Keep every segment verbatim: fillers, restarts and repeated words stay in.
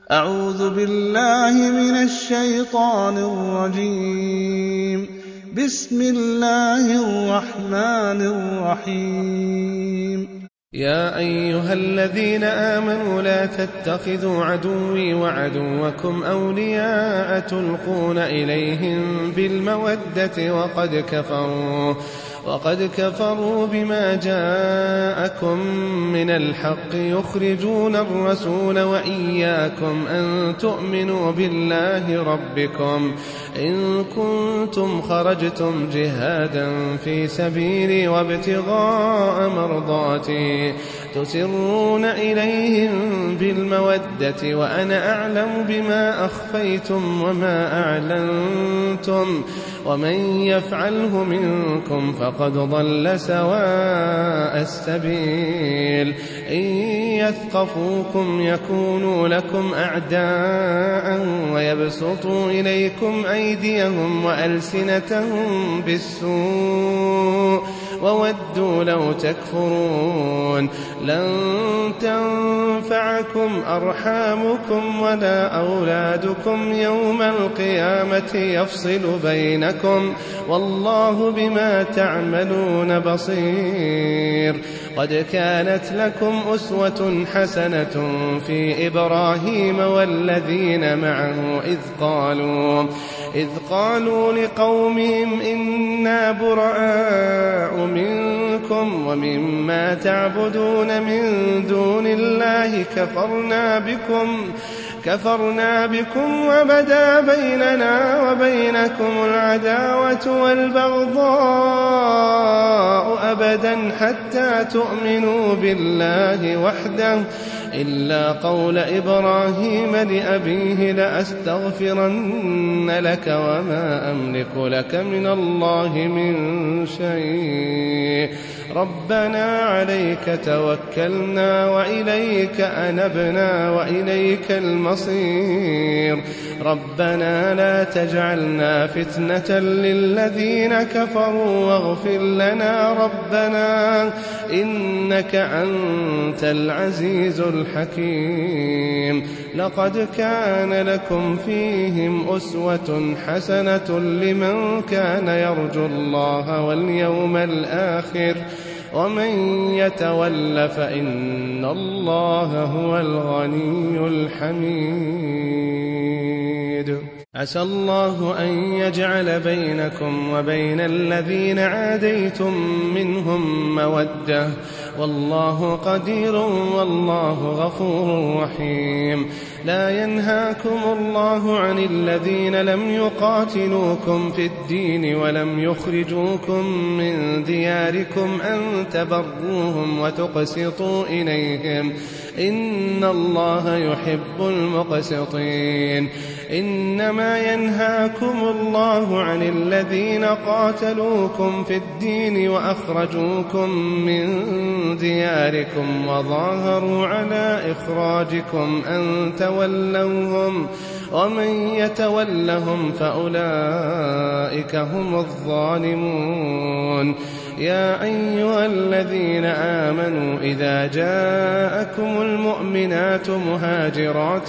أعوذ بالله من الشيطان الرجيم. بسم الله الرحمن الرحيم. يا أيها الذين آمنوا لا تتخذوا عدوي وعدوكم أولياء تلقون إليهم بالمودة وقد كفروا وقد كفروا بما جاءكم من الحق يخرجون الرسول وإياكم أن تؤمنوا بالله ربكم إن كنتم خرجتم جهادا في سبيلي وابتغاء مرضاتي تسرون إليهم بالمودة وأنا أعلم بما أخفيتم وما أعلنتم ومن يفعله منكم فقد ضل سواء السبيل. إن يثقفوكم يكونوا لكم أعداء ويبسطوا إليكم أيديهم وألسنتهم بالسوء وودوا لو تكفرون. لن تنفعكم أرحامكم ولا أولادكم يوم القيامة يفصل بينكم والله بما تعملون بصير. قد كانت لكم أسوة حسنة في إبراهيم والذين معه إذ قالوا إذ قالوا لقومهم إنا براء منكم ومما تعبدون من دون الله كفرنا بكم كفرنا بكم وبدا بيننا وبينكم العداوة والبغضاء أبدا حتى تؤمنوا بالله وحده إلا قول إبراهيم لأبيه لأستغفرن لك وما أملك لك من الله من شيء. ربنا عليك توكلنا وإليك أنبنا وإليك المصير. ربنا لا تجعلنا فتنة للذين كفروا واغفر لنا ربنا إنك أنت العزيز الحكيم. لقد كان لكم فيهم أسوة حسنة لمن كان يرجو الله واليوم الآخر ومن يتول فإن الله هو الغني الحميد. عسى الله أن يجعل بينكم وبين الذين عاديتم منهم مودة والله قدير والله غفور رحيم. لا ينهاكم الله عن الذين لم يقاتلوكم في الدين ولم يخرجوكم من دياركم أن تبروهم وتقسطوا إليهم إن الله يحب المقسطين. إنما ينهاكم الله عن الذين قاتلوكم في الدين وأخرجوكم من دياركم وظاهروا على إخراجكم أن تولوهم ومن يتولهم فأولئك هم الظالمون. يا أيها الذين آمنوا إذا جاءكم المؤمنات مهاجرات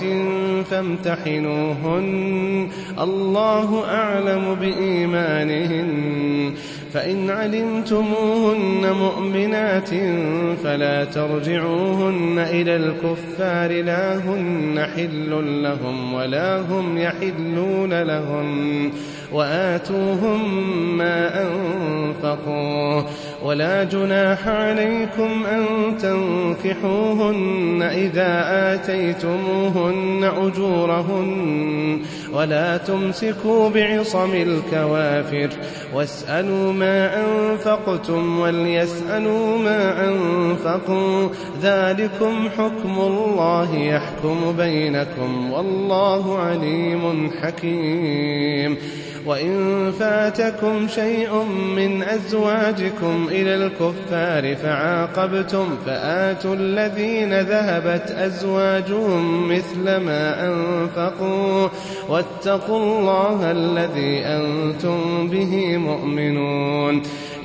فامتحنوهن الله أعلم بإيمانهن فإن علمتموهن مؤمنات فلا ترجعوهن إلى الكفار لا هن حل لهم ولا هم يحلون لهم وآتوهم ما أنفقوا ولا جناح عليكم أن تنكحوهن إذا آتيتموهن أجورهن ولا تمسكوا بعصم الكوافر واسألوا ما أنفقتم وليسألوا ما أنفقوا ذلكم حكم الله يحكم بينكم والله عليم حكيم. وإن فاتكم شيء من أزواجكم إلى الكفار فعاقبتم فآتوا الذين ذهبت أزواجهم مثل ما أنفقوا واتقوا الله الذي أنتم به مؤمنون.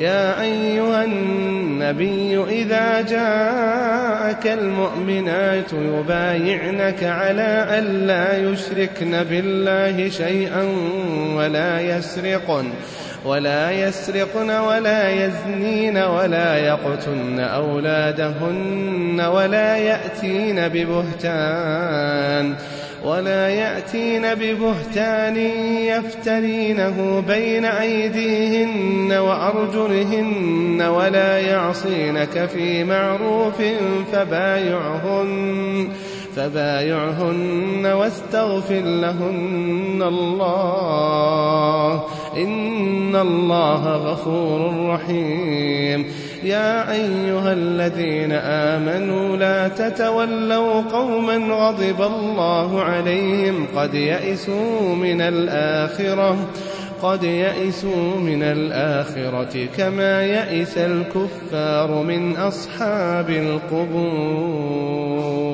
يا أيها النبي إذا جاءك المؤمنات يبايعنك على أن لا يشركن بالله شيئا ولا يسرقن ولا يسرقن ولا يزنين ولا يقتلن أولادهن ولا يأتين ببهتان ولا يأتين ببهتان يفترينه بين أيديهن وأرجلهن ولا يعصينك في معروف فبايعهن فبايعهن واستغفر لهن الله إن الله غفور رحيم. يا أيها الذين آمنوا لا تتولوا قوما غضب الله عليهم قد يئسوا من الآخرة قد يئسوا من الآخرة كما يئس الكفار من أصحاب القبور.